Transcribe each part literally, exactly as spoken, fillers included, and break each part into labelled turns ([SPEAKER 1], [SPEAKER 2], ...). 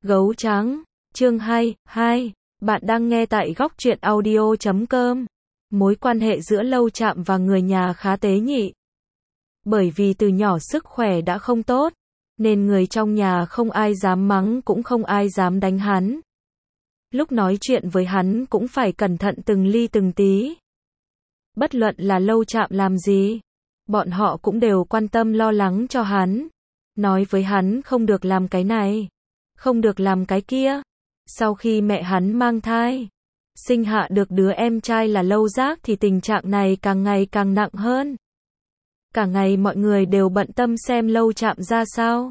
[SPEAKER 1] Gấu trắng, chương hai, hai. Bạn đang nghe tại góc truyện audio chấm com. Mối quan hệ giữa Lâu Trạm và người nhà khá tế nhị. Bởi vì từ nhỏ sức khỏe đã không tốt, nên người trong nhà không ai dám mắng cũng không ai dám đánh hắn. Lúc nói chuyện với hắn cũng phải cẩn thận từng ly từng tí. Bất luận là Lâu Trạm làm gì, bọn họ cũng đều quan tâm lo lắng cho hắn. Nói với hắn không được làm cái này, không được làm cái kia. Sau khi mẹ hắn mang thai, sinh hạ được đứa em trai là Lâu Giác thì tình trạng này càng ngày càng nặng hơn. Cả ngày mọi người đều bận tâm xem Lâu Trạm ra sao.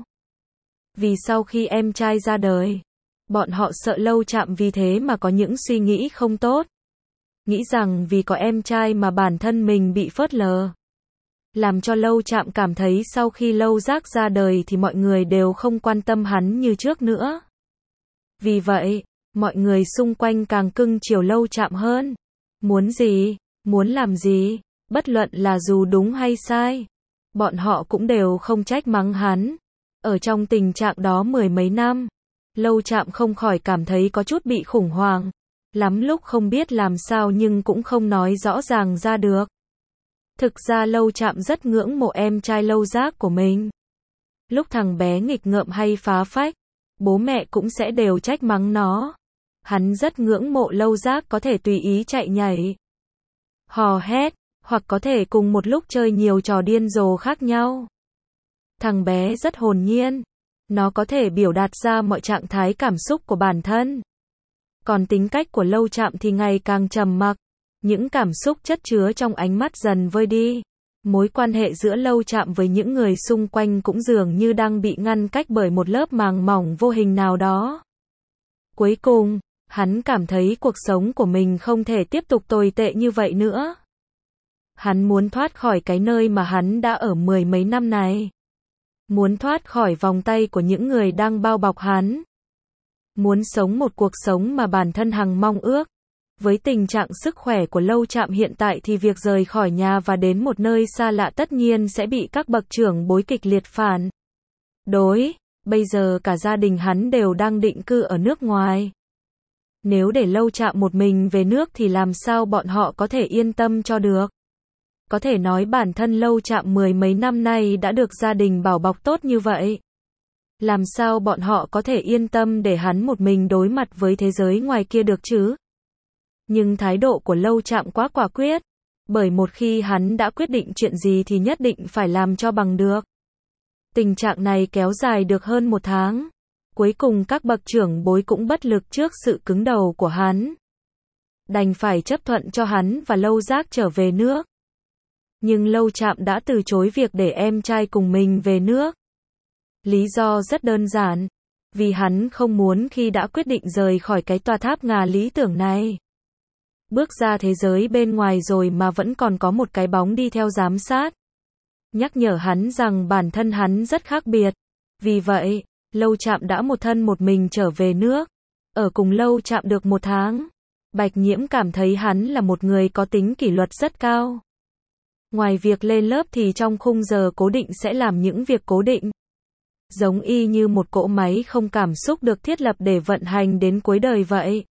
[SPEAKER 1] Vì sau khi em trai ra đời, bọn họ sợ Lâu Trạm vì thế mà có những suy nghĩ không tốt. Nghĩ rằng vì có em trai mà bản thân mình bị phớt lờ. Làm cho Lâu Trạm cảm thấy sau khi Lâu Giác ra đời thì mọi người đều không quan tâm hắn như trước nữa. Vì vậy, mọi người xung quanh càng cưng chiều Lâu Trạm hơn. Muốn gì, muốn làm gì, bất luận là dù đúng hay sai, bọn họ cũng đều không trách mắng hắn. Ở trong tình trạng đó mười mấy năm, Lâu Trạm không khỏi cảm thấy có chút bị khủng hoảng. Lắm lúc không biết làm sao nhưng cũng không nói rõ ràng ra được. Thực ra Lâu Trạm rất ngưỡng mộ em trai Lâu Giác của mình. Lúc thằng bé nghịch ngợm hay phá phách, bố mẹ cũng sẽ đều trách mắng nó. Hắn rất ngưỡng mộ Lâu Giác có thể tùy ý chạy nhảy, hò hét, hoặc có thể cùng một lúc chơi nhiều trò điên rồ khác nhau. Thằng bé rất hồn nhiên, nó có thể biểu đạt ra mọi trạng thái cảm xúc của bản thân. Còn tính cách của Lâu Trạm thì ngày càng trầm mặc, những cảm xúc chất chứa trong ánh mắt dần vơi đi. Mối quan hệ giữa Lâu Trạm với những người xung quanh cũng dường như đang bị ngăn cách bởi một lớp màng mỏng vô hình nào đó. Cuối cùng, hắn cảm thấy cuộc sống của mình không thể tiếp tục tồi tệ như vậy nữa. Hắn muốn thoát khỏi cái nơi mà hắn đã ở mười mấy năm này. Muốn thoát khỏi vòng tay của những người đang bao bọc hắn. Muốn sống một cuộc sống mà bản thân hằng mong ước. Với tình trạng sức khỏe của Lâu Trạm hiện tại thì việc rời khỏi nhà và đến một nơi xa lạ tất nhiên sẽ bị các bậc trưởng bối kịch liệt phản đối. Bây giờ cả gia đình hắn đều đang định cư ở nước ngoài. Nếu để Lâu Trạm một mình về nước thì làm sao bọn họ có thể yên tâm cho được. Có thể nói bản thân Lâu Trạm mười mấy năm nay đã được gia đình bảo bọc tốt như vậy. Làm sao bọn họ có thể yên tâm để hắn một mình đối mặt với thế giới ngoài kia được chứ? Nhưng thái độ của Lâu Trạm quá quả quyết, bởi một khi hắn đã quyết định chuyện gì thì nhất định phải làm cho bằng được. Tình trạng này kéo dài được hơn một tháng. Cuối cùng các bậc trưởng bối cũng bất lực trước sự cứng đầu của hắn. Đành phải chấp thuận cho hắn và Lâu Giác trở về nước. Nhưng Lâu Trạm đã từ chối việc để em trai cùng mình về nước. Lý do rất đơn giản, vì hắn không muốn khi đã quyết định rời khỏi cái tòa tháp ngà lý tưởng này. Bước ra thế giới bên ngoài rồi mà vẫn còn có một cái bóng đi theo giám sát. Nhắc nhở hắn rằng bản thân hắn rất khác biệt. Vì vậy, Lâu Trạm đã một thân một mình trở về nước. Ở cùng Lâu Trạm được một tháng. Bạch Nhiễm cảm thấy hắn là một người có tính kỷ luật rất cao. Ngoài việc lên lớp thì trong khung giờ cố định sẽ làm những việc cố định. Giống y như một cỗ máy không cảm xúc được thiết lập để vận hành đến cuối đời vậy.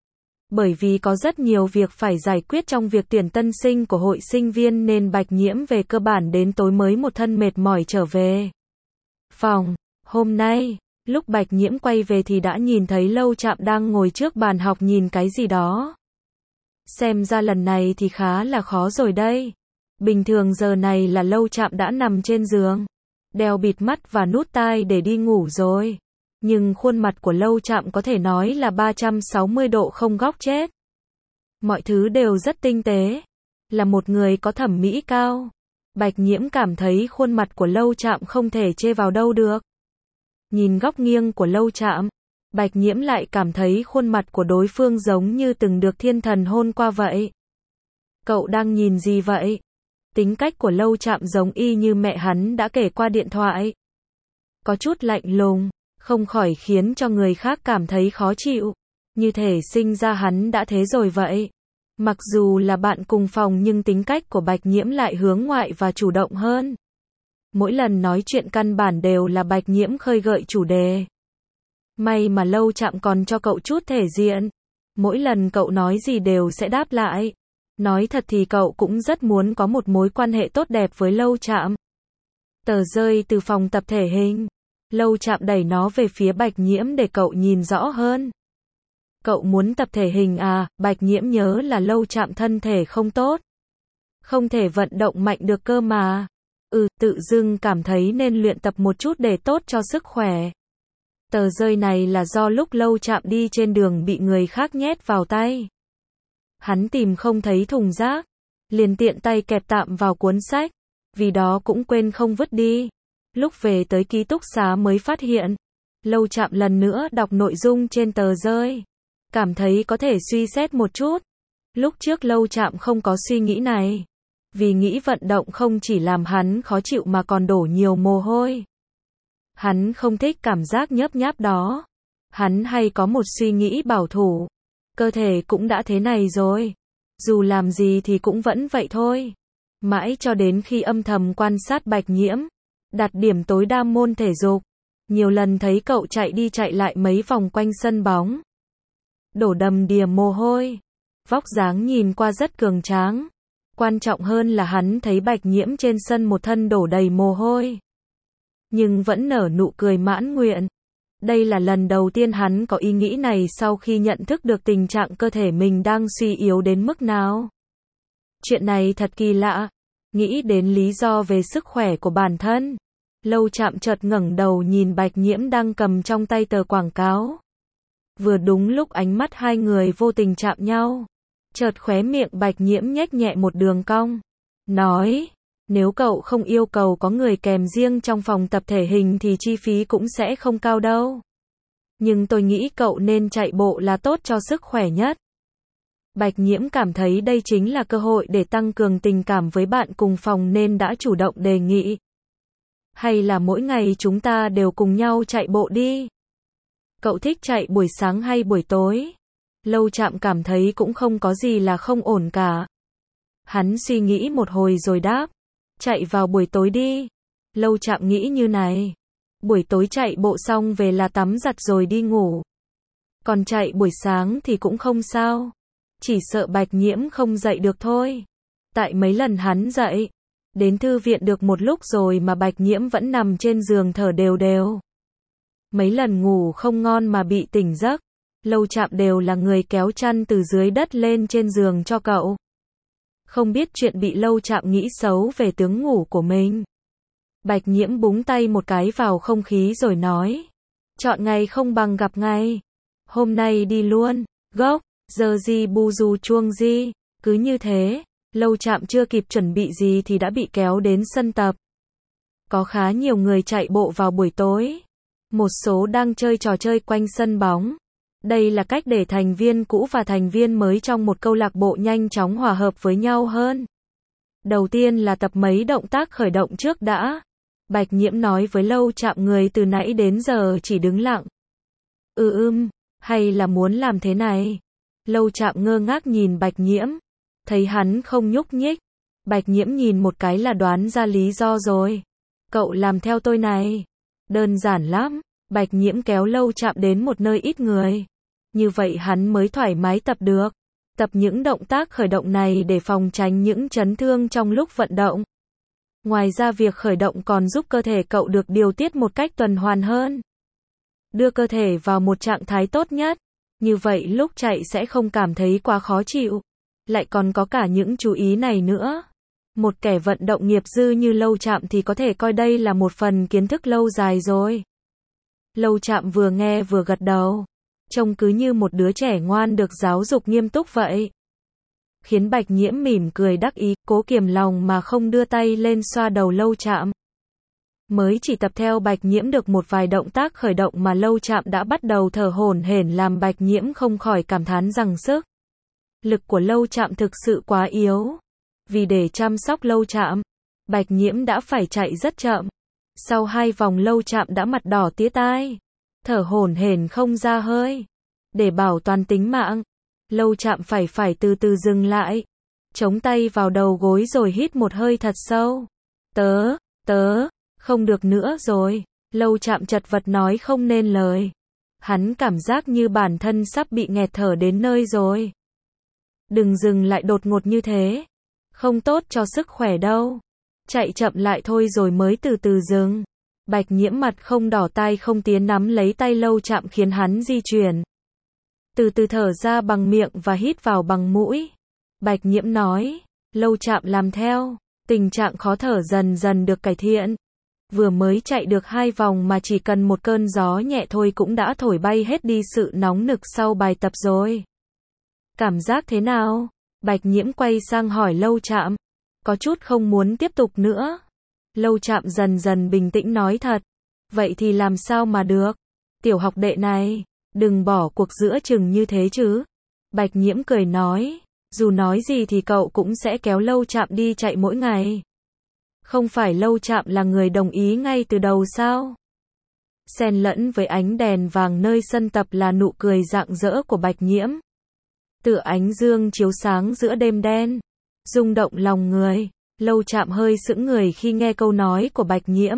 [SPEAKER 1] Bởi vì có rất nhiều việc phải giải quyết trong việc tuyển tân sinh của hội sinh viên nên Bạch Nhiễm về cơ bản đến tối mới một thân mệt mỏi trở về phòng. Hôm nay, lúc Bạch Nhiễm quay về thì đã nhìn thấy Lâu Trạm đang ngồi trước bàn học nhìn cái gì đó. Xem ra lần này thì khá là khó rồi đây. Bình thường giờ này là Lâu Trạm đã nằm trên giường, đeo bịt mắt và nút tai để đi ngủ rồi. Nhưng khuôn mặt của Lâu Trạm có thể nói là ba trăm sáu mươi độ không góc chết. Mọi thứ đều rất tinh tế. Là một người có thẩm mỹ cao. Bạch Nhiễm cảm thấy khuôn mặt của Lâu Trạm không thể chê vào đâu được. Nhìn góc nghiêng của Lâu Trạm, Bạch Nhiễm lại cảm thấy khuôn mặt của đối phương giống như từng được thiên thần hôn qua vậy. Cậu đang nhìn gì vậy? Tính cách của Lâu Trạm giống y như mẹ hắn đã kể qua điện thoại. Có chút lạnh lùng, không khỏi khiến cho người khác cảm thấy khó chịu. Như thể sinh ra hắn đã thế rồi vậy. Mặc dù là bạn cùng phòng nhưng tính cách của Bạch Nhiễm lại hướng ngoại và chủ động hơn. Mỗi lần nói chuyện căn bản đều là Bạch Nhiễm khơi gợi chủ đề. May mà Lâu Chạm còn cho cậu chút thể diện. Mỗi lần cậu nói gì đều sẽ đáp lại. Nói thật thì cậu cũng rất muốn có một mối quan hệ tốt đẹp với Lâu Chạm. Tờ rơi từ phòng tập thể hình. Lâu Chạm đẩy nó về phía Bạch Nhiễm để cậu nhìn rõ hơn. Cậu muốn tập thể hình à? Bạch Nhiễm nhớ là Lâu Chạm thân thể không tốt. Không thể vận động mạnh được cơ mà. Ừ, tự dưng cảm thấy nên luyện tập một chút để tốt cho sức khỏe. Tờ rơi này là do lúc Lâu Chạm đi trên đường bị người khác nhét vào tay. Hắn tìm không thấy thùng rác, liền tiện tay kẹp tạm vào cuốn sách, vì đó cũng quên không vứt đi. Lúc về tới ký túc xá mới phát hiện, Lâu Chạm lần nữa đọc nội dung trên tờ rơi, cảm thấy có thể suy xét một chút. Lúc trước Lâu Chạm không có suy nghĩ này, vì nghĩ vận động không chỉ làm hắn khó chịu mà còn đổ nhiều mồ hôi. Hắn không thích cảm giác nhớp nháp đó. Hắn hay có một suy nghĩ bảo thủ. Cơ thể cũng đã thế này rồi. Dù làm gì thì cũng vẫn vậy thôi. Mãi cho đến khi âm thầm quan sát Bạch Nhiễm, đặt điểm tối đa môn thể dục. Nhiều lần thấy cậu chạy đi chạy lại mấy vòng quanh sân bóng. Đổ đầm đìa mồ hôi. Vóc dáng nhìn qua rất cường tráng. Quan trọng hơn là hắn thấy Bạch Nhiễm trên sân một thân đổ đầy mồ hôi. Nhưng vẫn nở nụ cười mãn nguyện. Đây là lần đầu tiên hắn có ý nghĩ này sau khi nhận thức được tình trạng cơ thể mình đang suy yếu đến mức nào. Chuyện này thật kỳ lạ. Nghĩ đến lý do về sức khỏe của bản thân, Lâu Chạm chợt ngẩng đầu nhìn Bạch Nhiễm đang cầm trong tay tờ quảng cáo. Vừa đúng lúc ánh mắt hai người vô tình chạm nhau, chợt khóe miệng Bạch Nhiễm nhếch nhẹ một đường cong, nói: nếu cậu không yêu cầu có người kèm riêng trong phòng tập thể hình thì chi phí cũng sẽ không cao đâu. Nhưng tôi nghĩ cậu nên chạy bộ là tốt cho sức khỏe nhất. Bạch Nhiễm cảm thấy đây chính là cơ hội để tăng cường tình cảm với bạn cùng phòng nên đã chủ động đề nghị. Hay là mỗi ngày chúng ta đều cùng nhau chạy bộ đi? Cậu thích chạy buổi sáng hay buổi tối? Lâu Chạm cảm thấy cũng không có gì là không ổn cả. Hắn suy nghĩ một hồi rồi đáp: chạy vào buổi tối đi. Lâu Chạm nghĩ như này. Buổi tối chạy bộ xong về là tắm giặt rồi đi ngủ. Còn chạy buổi sáng thì cũng không sao. Chỉ sợ Bạch Nhiễm không dậy được thôi. Tại mấy lần hắn dậy, đến thư viện được một lúc rồi mà Bạch Nhiễm vẫn nằm trên giường thở đều đều. Mấy lần ngủ không ngon mà bị tỉnh giấc, Lâu Chạm đều là người kéo chăn từ dưới đất lên trên giường cho cậu. Không biết chuyện bị Lâu Chạm nghĩ xấu về tướng ngủ của mình. Bạch Nhiễm búng tay một cái vào không khí rồi nói: chọn ngày không bằng gặp ngày. Hôm nay đi luôn. Gốc, giờ gì bu du chuông gì. Cứ như thế, Lâu Chạm chưa kịp chuẩn bị gì thì đã bị kéo đến sân tập. Có khá nhiều người chạy bộ vào buổi tối. Một số đang chơi trò chơi quanh sân bóng. Đây là cách để thành viên cũ và thành viên mới trong một câu lạc bộ nhanh chóng hòa hợp với nhau hơn. Đầu tiên là tập mấy động tác khởi động trước đã. Bạch Nhiễm nói với Lâu Chạm người từ nãy đến giờ chỉ đứng lặng. Ừ ưm, hay là muốn làm thế này? Lâu Chạm ngơ ngác nhìn Bạch Nhiễm. Thấy hắn không nhúc nhích. Bạch Nhiễm nhìn một cái là đoán ra lý do rồi. Cậu làm theo tôi này. Đơn giản lắm. Bạch Nhiễm kéo Lâu Chạm đến một nơi ít người. Như vậy hắn mới thoải mái tập được. Tập những động tác khởi động này để phòng tránh những chấn thương trong lúc vận động. Ngoài ra việc khởi động còn giúp cơ thể cậu được điều tiết một cách tuần hoàn hơn. Đưa cơ thể vào một trạng thái tốt nhất. Như vậy lúc chạy sẽ không cảm thấy quá khó chịu. Lại còn có cả những chú ý này nữa. Một kẻ vận động nghiệp dư như Lâu Chạm thì có thể coi đây là một phần kiến thức lâu dài rồi. Lâu Chạm vừa nghe vừa gật đầu. Trông cứ như một đứa trẻ ngoan được giáo dục nghiêm túc vậy. Khiến Bạch Nhiễm mỉm cười đắc ý, cố kiềm lòng mà không đưa tay lên xoa đầu Lâu Chạm. Mới chỉ tập theo Bạch Nhiễm được một vài động tác khởi động mà Lâu Chạm đã bắt đầu thở hổn hển làm Bạch Nhiễm không khỏi cảm thán rằng sức lực của Lâu Chạm thực sự quá yếu. Vì để chăm sóc Lâu Chạm, Bạch Nhiễm đã phải chạy rất chậm. Sau hai vòng Lâu Chạm đã mặt đỏ tía tai, thở hổn hển không ra hơi. Để bảo toàn tính mạng, Lâu Chạm phải phải từ từ dừng lại, chống tay vào đầu gối rồi hít một hơi thật sâu. Tớ, tớ, không được nữa rồi. Lâu Chạm chật vật nói không nên lời. Hắn cảm giác như bản thân sắp bị nghẹt thở đến nơi rồi. Đừng dừng lại đột ngột như thế. Không tốt cho sức khỏe đâu. Chạy chậm lại thôi rồi mới từ từ dừng. Bạch Nhiễm mặt không đỏ tai không tiến nắm lấy tay Lâu Trạm khiến hắn di chuyển. Từ từ thở ra bằng miệng và hít vào bằng mũi. Bạch Nhiễm nói. Lâu Trạm làm theo. Tình trạng khó thở dần dần được cải thiện. Vừa mới chạy được hai vòng mà chỉ cần một cơn gió nhẹ thôi cũng đã thổi bay hết đi sự nóng nực sau bài tập rồi. Cảm giác thế nào? Bạch Nhiễm quay sang hỏi Lâu Trạm. Có chút không muốn tiếp tục nữa. Lâu Trạm dần dần bình tĩnh nói thật. Vậy thì làm sao mà được? Tiểu học đệ này, đừng bỏ cuộc giữa chừng như thế chứ. Bạch Nhiễm cười nói. Dù nói gì thì cậu cũng sẽ kéo Lâu Trạm đi chạy mỗi ngày. Không phải Lâu Trạm là người đồng ý ngay từ đầu sao? Xen lẫn với ánh đèn vàng nơi sân tập là nụ cười rạng rỡ của Bạch Nhiễm. Tựa ánh dương chiếu sáng giữa đêm đen. Rung động lòng người. Lâu Trạm hơi sững người khi nghe câu nói của Bạch Nhiễm.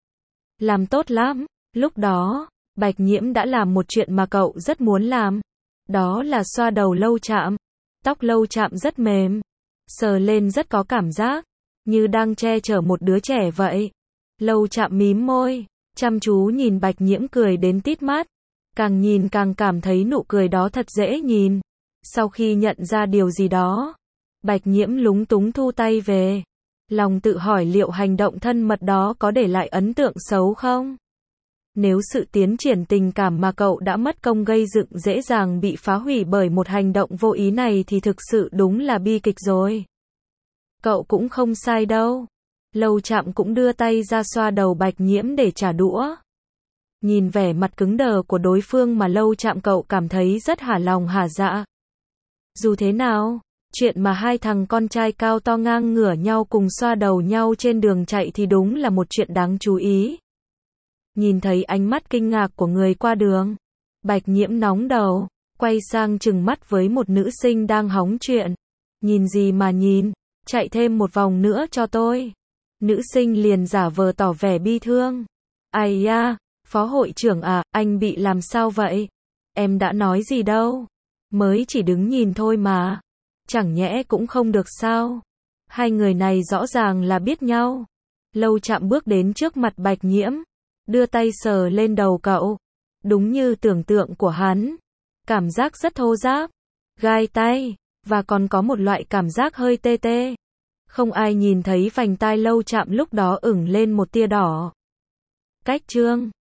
[SPEAKER 1] Làm tốt lắm. Lúc đó, Bạch Nhiễm đã làm một chuyện mà cậu rất muốn làm. Đó là xoa đầu Lâu Trạm. Tóc Lâu Trạm rất mềm. Sờ lên rất có cảm giác. Như đang che chở một đứa trẻ vậy. Lâu Trạm mím môi. Chăm chú nhìn Bạch Nhiễm cười đến tít mắt. Càng nhìn càng cảm thấy nụ cười đó thật dễ nhìn. Sau khi nhận ra điều gì đó, Bạch Nhiễm lúng túng thu tay về. Lòng tự hỏi liệu hành động thân mật đó có để lại ấn tượng xấu không? Nếu sự tiến triển tình cảm mà cậu đã mất công gây dựng dễ dàng bị phá hủy bởi một hành động vô ý này thì thực sự đúng là bi kịch rồi. Cậu cũng không sai đâu. Lâu Trạm cũng đưa tay ra xoa đầu Bạch Nhiễm để trả đũa. Nhìn vẻ mặt cứng đờ của đối phương mà Lâu Trạm cậu cảm thấy rất hả lòng hả dạ. Dù thế nào, chuyện mà hai thằng con trai cao to ngang ngửa nhau cùng xoa đầu nhau trên đường chạy thì đúng là một chuyện đáng chú ý. Nhìn thấy ánh mắt kinh ngạc của người qua đường, Bạch Nhiễm nóng đầu, quay sang trừng mắt với một nữ sinh đang hóng chuyện. Nhìn gì mà nhìn, chạy thêm một vòng nữa cho tôi. Nữ sinh liền giả vờ tỏ vẻ bi thương. Ai da, phó hội trưởng à, anh bị làm sao vậy? Em đã nói gì đâu. Mới chỉ đứng nhìn thôi mà. Chẳng nhẽ cũng không được sao? Hai người này rõ ràng là biết nhau. Lâu Trạm bước đến trước mặt Bạch Nhiễm. Đưa tay sờ lên đầu cậu. Đúng như tưởng tượng của hắn. Cảm giác rất thô ráp. Gai tay. Và còn có một loại cảm giác hơi tê tê. Không ai nhìn thấy vành tai Lâu Trạm lúc đó ửng lên một tia đỏ. Cách chương